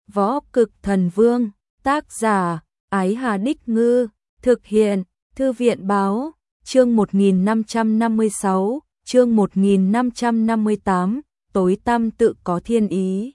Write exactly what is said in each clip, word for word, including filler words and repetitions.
Võ Cực Thần Vương, tác giả, Ái Hà Đích Ngư, thực hiện, Thư viện Báo, chương một nghìn năm trăm năm mươi sáu, chương một nghìn năm trăm năm mươi tám, tối tăm tự có thiên ý.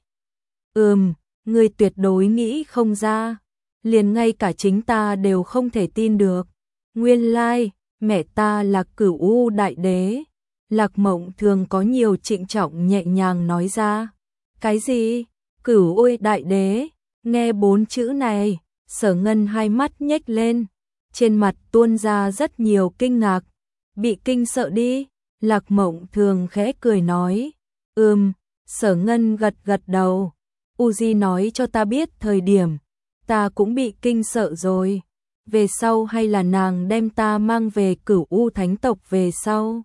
Ừm, ngươi tuyệt đối nghĩ không ra, liền ngay cả chính ta đều không thể tin được. Nguyên lai, mẹ ta là Cửu U Đại Đế. Lạc Mộng Thường có nhiều trịnh trọng nhẹ nhàng nói ra. Cái gì? Cửu U Đại Đế? Nghe bốn chữ này, Sở Ngân hai mắt nhếch lên, trên mặt tuôn ra rất nhiều kinh ngạc. Bị kinh sợ đi? Lạc Mộng Thường khẽ cười nói. Ừm, Sở Ngân gật gật đầu. Uzi nói cho ta biết thời điểm, ta cũng bị kinh sợ rồi. Về sau hay là nàng đem ta mang về Cửu U Thánh tộc về sau,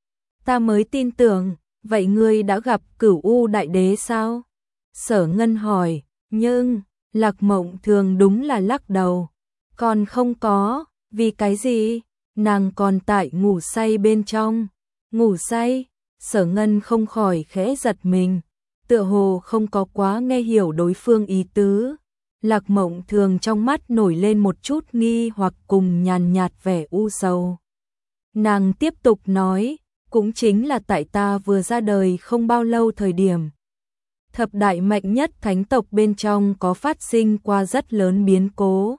ta mới tin tưởng. Vậy ngươi đã gặp Cửu U Đại Đế sao? Sở Ngân hỏi. Nhưng Lạc Mộng Thường đúng là lắc đầu. Còn không có. Vì cái gì? Nàng còn tại ngủ say bên trong. Ngủ say? Sở Ngân không khỏi khẽ giật mình, tựa hồ không có quá nghe hiểu đối phương ý tứ. Lạc Mộng Thường trong mắt nổi lên một chút nghi hoặc cùng nhàn nhạt vẻ u sầu. Nàng tiếp tục nói, cũng chính là tại ta vừa ra đời không bao lâu thời điểm, thập đại mạnh nhất thánh tộc bên trong có phát sinh qua rất lớn biến cố.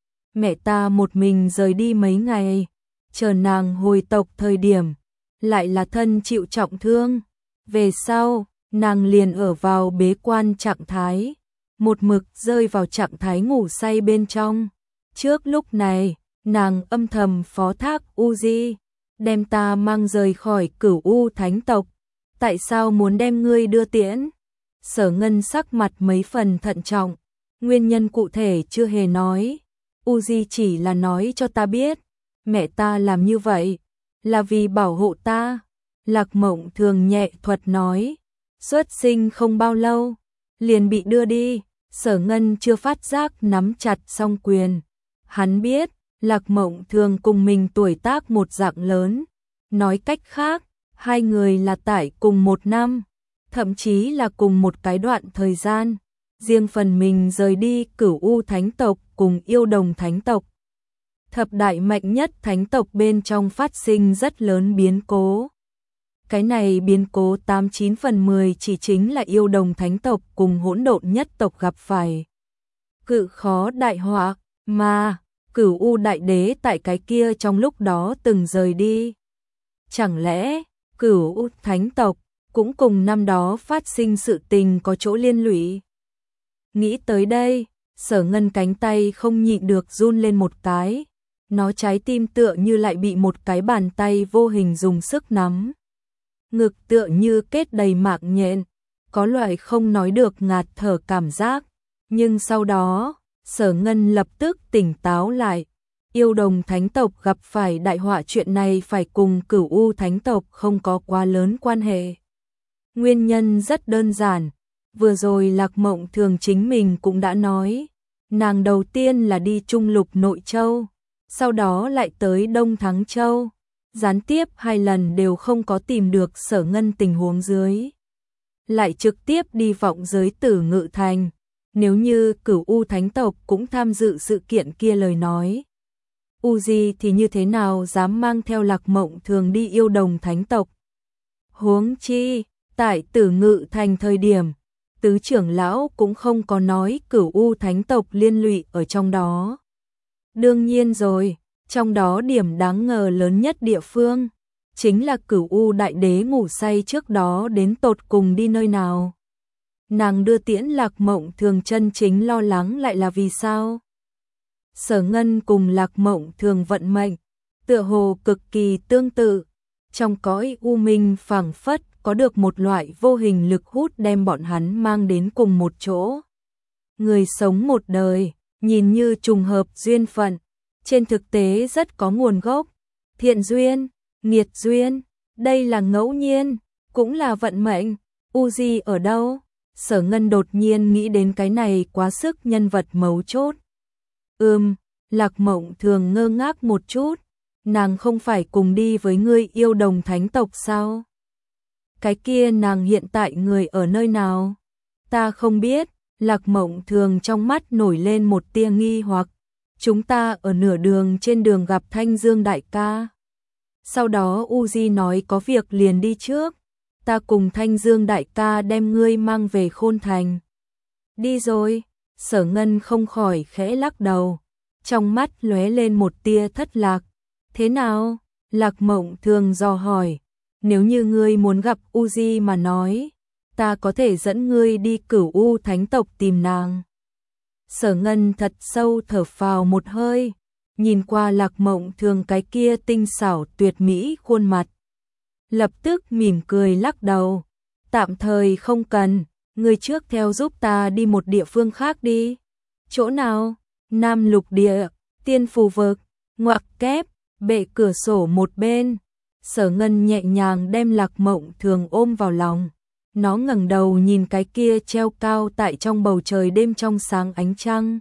Mẹ ta một mình rời đi mấy ngày, chờ nàng hồi tộc thời điểm, lại là thân chịu trọng thương. Về sau, nàng liền ở vào bế quan trạng thái, một mực rơi vào trạng thái ngủ say bên trong. Trước lúc này, nàng âm thầm phó thác Uzi, đem ta mang rời khỏi Cửu U Thánh tộc. Tại sao muốn đem ngươi đưa tiễn? Sở Ngân sắc mặt mấy phần thận trọng, nguyên nhân cụ thể chưa hề nói. Uzi chỉ là nói cho ta biết, mẹ ta làm như vậy là vì bảo hộ ta. Lạc Mộng Thường nhẹ thuật nói, xuất sinh không bao lâu, liền bị đưa đi. Sở Ngân chưa phát giác nắm chặt song quyền. Hắn biết, Lạc Mộng Thường cùng mình tuổi tác một dạng lớn. Nói cách khác, hai người là tại cùng một năm, thậm chí là cùng một cái đoạn thời gian. Riêng phần mình rời đi Cửu U Thánh tộc cùng Yêu Đồng Thánh tộc. Thập đại mạnh nhất thánh tộc bên trong phát sinh rất lớn biến cố. Cái này biến cố tám chín phần mười chỉ chính là Yêu Đồng Thánh tộc cùng Hỗn Độn nhất tộc gặp phải cự khó đại họa, mà Cửu U Đại Đế tại cái kia trong lúc đó từng rời đi. Chẳng lẽ Cửu U Thánh tộc cũng cùng năm đó phát sinh sự tình có chỗ liên lụy? Nghĩ tới đây, Sở Ngân cánh tay không nhịn được run lên một cái. Nó trái tim tựa như lại bị một cái bàn tay vô hình dùng sức nắm. Ngực tựa như kết đầy mạng nhện, có loại không nói được ngạt thở cảm giác. Nhưng sau đó, Sở Ngân lập tức tỉnh táo lại. Yêu Đồng Thánh tộc gặp phải đại họa chuyện này phải cùng Cửu U Thánh tộc không có quá lớn quan hệ. Nguyên nhân rất đơn giản. Vừa rồi Lạc Mộng Thường chính mình cũng đã nói, nàng đầu tiên là đi Trung Lục Nội Châu, sau đó lại tới Đông Thắng Châu. Gián tiếp hai lần đều không có tìm được Sở Ngân tình huống dưới, lại trực tiếp đi vọng giới Tử Ngự Thành. Nếu như Cửu U Thánh tộc cũng tham dự sự kiện kia lời nói, Uzi thì như thế nào dám mang theo Lạc Mộng Thường đi Yêu Đồng Thánh tộc? Huống chi, tại Tử Ngự Thành thời điểm, tứ trưởng lão cũng không có nói Cửu U Thánh tộc liên lụy ở trong đó. Đương nhiên rồi, trong đó điểm đáng ngờ lớn nhất địa phương chính là Cửu U Đại Đế ngủ say trước đó đến tột cùng đi nơi nào. Nàng đưa tiễn Lạc Mộng Thường chân chính lo lắng lại là vì sao? Sở Ngân cùng Lạc Mộng Thường vận mệnh tựa hồ cực kỳ tương tự. Trong cõi u minh phảng phất có được một loại vô hình lực hút đem bọn hắn mang đến cùng một chỗ. Người sống một đời, nhìn như trùng hợp duyên phận, trên thực tế rất có nguồn gốc. Thiện duyên, nghiệt duyên, đây là ngẫu nhiên, cũng là vận mệnh. Uzi ở đâu? Sở Ngân đột nhiên nghĩ đến cái này quá sức nhân vật mấu chốt. Ừm, Lạc Mộng Thường ngơ ngác một chút. Nàng không phải cùng đi với ngươi Yêu Đồng Thánh tộc sao? Cái kia nàng hiện tại người ở nơi nào? Ta không biết. Lạc Mộng Thường trong mắt nổi lên một tia nghi hoặc. Chúng ta ở nửa đường trên đường gặp Thanh Dương đại ca. Sau đó Uzi nói có việc liền đi trước. Ta cùng Thanh Dương đại ca đem ngươi mang về Khôn Thành. Đi rồi. Sở Ngân không khỏi khẽ lắc đầu. Trong mắt lóe lên một tia thất lạc. Thế nào? Lạc Mộng Thường dò hỏi. Nếu như ngươi muốn gặp Uzi mà nói, ta có thể dẫn ngươi đi Cửu U Thánh tộc tìm nàng. Sở Ngân thật sâu thở phào một hơi, nhìn qua Lạc Mộng Thường cái kia tinh xảo tuyệt mỹ khuôn mặt. Lập tức mỉm cười lắc đầu. Tạm thời không cần, ngươi trước theo giúp ta đi một địa phương khác đi. Chỗ nào? Nam Lục Địa, Tiên Phù Vực, ngoặc kép, bệ cửa sổ một bên. Sở Ngân nhẹ nhàng đem Lạc Mộng Thường ôm vào lòng. Nó ngẩng đầu nhìn cái kia treo cao tại trong bầu trời đêm trong sáng ánh trăng.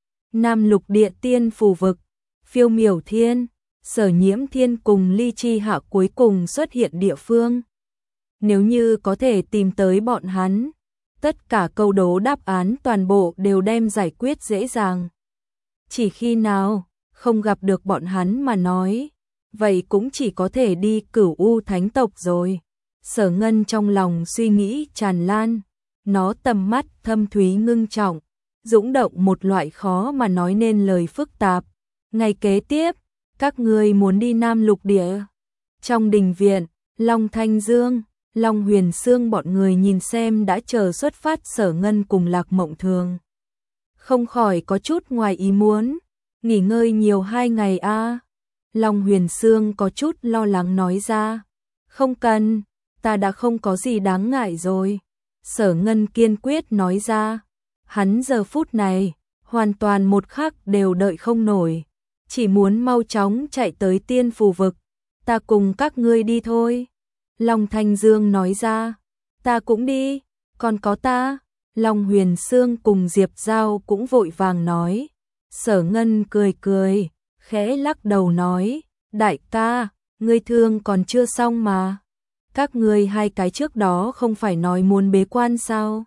Nam Lục Địa Tiên Phù Vực, Phiêu Miểu Thiên, Sở Nhiễm Thiên cùng Ly Chi Hạ cuối cùng xuất hiện địa phương. Nếu như có thể tìm tới bọn hắn, tất cả câu đố đáp án toàn bộ đều đem giải quyết dễ dàng. Chỉ khi nào không gặp được bọn hắn mà nói, vậy cũng chỉ có thể đi Cửu U Thánh tộc rồi. Sở Ngân trong lòng suy nghĩ tràn lan, nó tầm mắt thâm thúy ngưng trọng, dũng động một loại khó mà nói nên lời phức tạp. Ngày kế tiếp, các ngươi muốn đi Nam Lục Địa. Trong đình viện, Long Thanh Dương, Long Huyền Sương bọn người nhìn xem đã chờ xuất phát Sở Ngân cùng Lạc Mộng Thường. Không khỏi có chút ngoài ý muốn, nghỉ ngơi nhiều hai ngày a. À. Long Huyền Sương có chút lo lắng nói ra. Không cần, ta đã không có gì đáng ngại rồi. Sở Ngân kiên quyết nói ra. Hắn giờ phút này, hoàn toàn một khắc đều đợi không nổi. Chỉ muốn mau chóng chạy tới Tiên Phù Vực. Ta cùng các ngươi đi thôi. Long Thanh Dương nói ra. Ta cũng đi, còn có ta. Long Huyền Sương cùng Diệp Giao cũng vội vàng nói. Sở Ngân cười cười, khẽ lắc đầu nói. Đại ca, ngươi thương còn chưa xong mà. Các ngươi hai cái trước đó không phải nói muốn bế quan sao?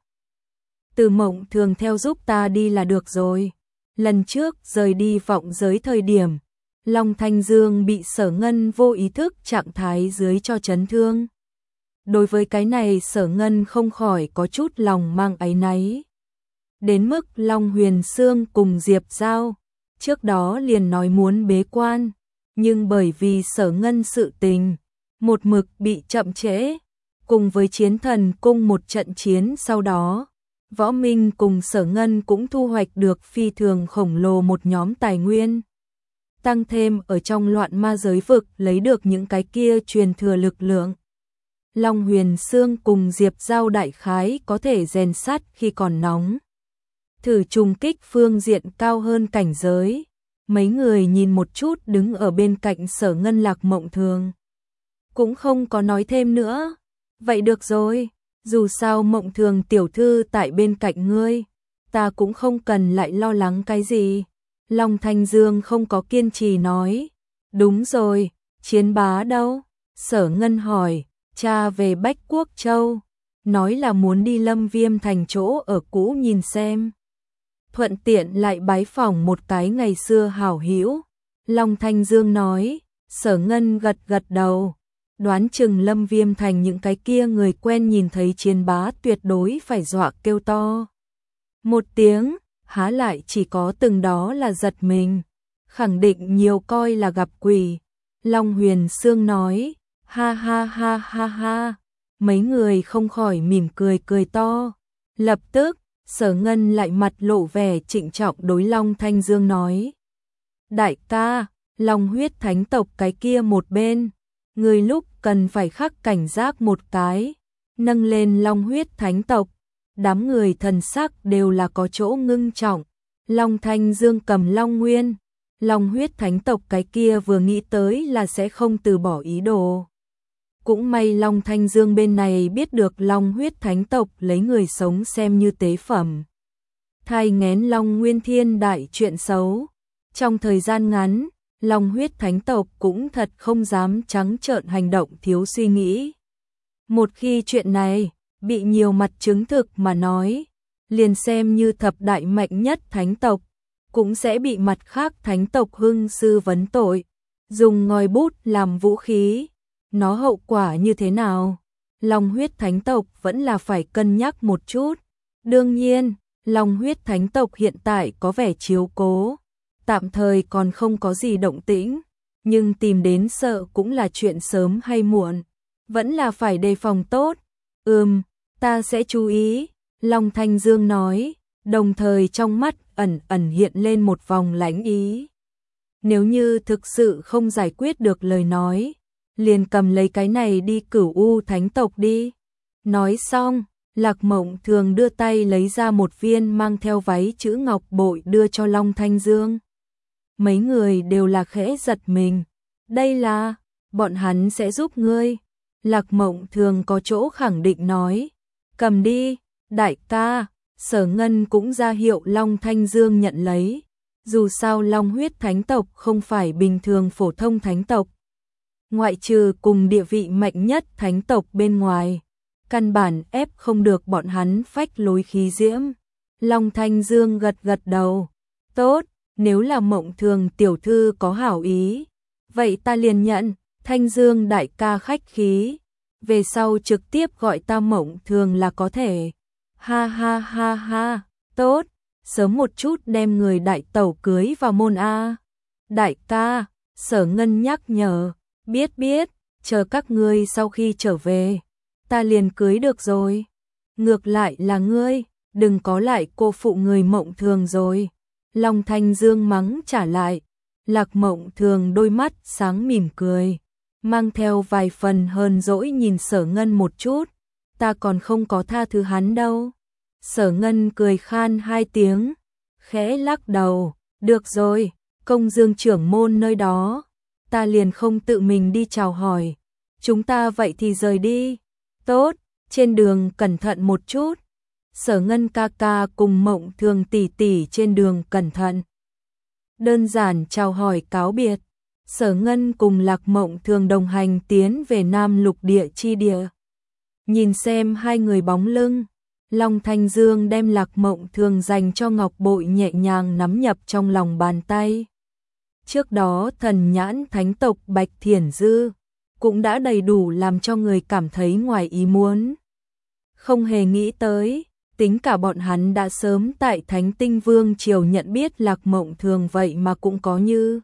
Từ Mộng Thường theo giúp ta đi là được rồi. Lần trước rời đi vọng giới thời điểm, Long Thanh Dương bị Sở Ngân vô ý thức trạng thái dưới cho chấn thương. Đối với cái này Sở Ngân không khỏi có chút lòng mang áy náy. Đến mức Long Huyền Sương cùng Diệp Giao, trước đó liền nói muốn bế quan, nhưng bởi vì Sở Ngân sự tình, một mực bị chậm trễ, cùng với Chiến Thần Cung một trận chiến sau đó, Võ Minh cùng Sở Ngân cũng thu hoạch được phi thường khổng lồ một nhóm tài nguyên. Tăng thêm ở trong loạn ma giới vực lấy được những cái kia truyền thừa lực lượng. Long Huyền Sương cùng Diệp Giao đại khái có thể rèn sắt khi còn nóng. Thử trùng kích phương diện cao hơn cảnh giới. Mấy người nhìn một chút đứng ở bên cạnh Sở Ngân Lạc Mộng Thường. Cũng không có nói thêm nữa. Vậy được rồi, dù sao Mộng Thường tiểu thư tại bên cạnh ngươi, ta cũng không cần lại lo lắng cái gì. Long Thanh Dương không có kiên trì nói. Đúng rồi, Chiến Bá đâu? Sở Ngân hỏi. Cha về Bách Quốc Châu, nói là muốn đi Lâm Viêm thành chỗ ở cũ nhìn xem. Thuận tiện lại bái phỏng một cái ngày xưa hảo hữu. Long Thanh Dương nói. Sở Ngân gật gật đầu. Đoán chừng Lâm Viêm thành những cái kia người quen nhìn thấy Chiến Bá tuyệt đối phải dọa kêu to một tiếng, há lại chỉ có từng đó là giật mình, khẳng định nhiều coi là gặp quỷ. Long Huyền Sương nói. Ha ha ha ha ha. Mấy người không khỏi mỉm cười cười to. Lập tức, Sở Ngân lại mặt lộ vẻ trịnh trọng đối Long Thanh Dương nói. Đại ca, Long huyết thánh tộc cái kia một bên, người lúc cần phải khắc cảnh giác một cái. Nâng lên Long huyết thánh tộc, đám người thần sắc đều là có chỗ ngưng trọng. Long Thanh Dương cầm Long Nguyên, Long huyết thánh tộc cái kia vừa nghĩ tới là sẽ không từ bỏ ý đồ. Cũng may Long Thanh Dương bên này biết được Long huyết thánh tộc lấy người sống xem như tế phẩm. Thai nghén Long Nguyên Thiên đại chuyện xấu. Trong thời gian ngắn, Long huyết thánh tộc cũng thật không dám trắng trợn hành động thiếu suy nghĩ. Một khi chuyện này bị nhiều mặt chứng thực mà nói, liền xem như thập đại mạnh nhất thánh tộc, cũng sẽ bị mặt khác thánh tộc hưng sư vấn tội, dùng ngòi bút làm vũ khí. Nó hậu quả như thế nào? Long huyết thánh tộc vẫn là phải cân nhắc một chút. Đương nhiên, Long huyết thánh tộc hiện tại có vẻ chiếu cố, tạm thời còn không có gì động tĩnh, nhưng tìm đến sợ cũng là chuyện sớm hay muộn, vẫn là phải đề phòng tốt. Ừm, ta sẽ chú ý, Long Thanh Dương nói, đồng thời trong mắt ẩn ẩn hiện lên một vòng lãnh ý. Nếu như thực sự không giải quyết được lời nói, liền cầm lấy cái này đi Cửu U thánh tộc đi. Nói xong, Lạc Mộng Thường đưa tay lấy ra một viên mang theo váy chữ ngọc bội đưa cho Long Thanh Dương. Mấy người đều là khẽ giật mình. Đây là, bọn hắn sẽ giúp ngươi. Lạc Mộng Thường có chỗ khẳng định nói. Cầm đi, đại ca. Sở Ngân cũng ra hiệu Long Thanh Dương nhận lấy. Dù sao Long huyết thánh tộc không phải bình thường phổ thông thánh tộc. Ngoại trừ cùng địa vị mạnh nhất thánh tộc bên ngoài, căn bản ép không được bọn hắn phách lối khí diễm. Long Thanh Dương gật gật đầu. Tốt, nếu là Mộng Thường tiểu thư có hảo ý, vậy ta liền nhận. Thanh Dương đại ca khách khí, về sau trực tiếp gọi ta Mộng Thường là có thể. Ha ha ha ha, tốt, sớm một chút đem người đại tẩu cưới vào môn A. Đại ca, Sở Ngân nhắc nhở, biết biết, chờ các ngươi sau khi trở về, ta liền cưới được rồi. Ngược lại là ngươi, đừng có lại cô phụ người Mộng Thường rồi. Long Thanh Dương mắng trả lại. Lạc Mộng Thường đôi mắt sáng mỉm cười, mang theo vài phần hờn dỗi nhìn Sở Ngân một chút. Ta còn không có tha thứ hắn đâu. Sở Ngân cười khan hai tiếng, khẽ lắc đầu. Được rồi, Công Dương trưởng môn nơi đó, ta liền không tự mình đi chào hỏi. Chúng ta vậy thì rời đi. Tốt, trên đường cẩn thận một chút. Sở Ngân ca ca cùng Mộng Thường tỷ tỷ trên đường cẩn thận. Đơn giản chào hỏi cáo biệt, Sở Ngân cùng Lạc Mộng Thường đồng hành tiến về Nam Lục Địa chi địa. Nhìn xem hai người bóng lưng, Long Thanh Dương đem Lạc Mộng Thường dành cho ngọc bội nhẹ nhàng nắm nhập trong lòng bàn tay. Trước đó thần nhãn thánh tộc Bạch Thiển Dư cũng đã đầy đủ làm cho người cảm thấy ngoài ý muốn. Không hề nghĩ tới, tính cả bọn hắn đã sớm tại Thánh Tinh Vương triều nhận biết Lạc Mộng Thường vậy mà cũng có như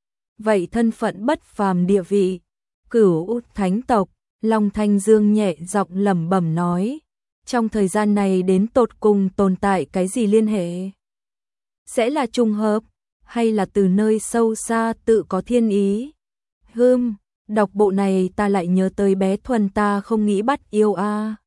vậy thân phận bất phàm địa vị. Cửu thánh tộc, Long Thanh Dương nhẹ giọng lẩm bẩm nói, trong thời gian này đến tột cùng tồn tại cái gì liên hệ? Sẽ là trùng hợp, hay là từ nơi sâu xa tự có thiên ý? Hừm, đọc bộ này ta lại nhớ tới bé Thuần ta không nghĩ bắt yêu a.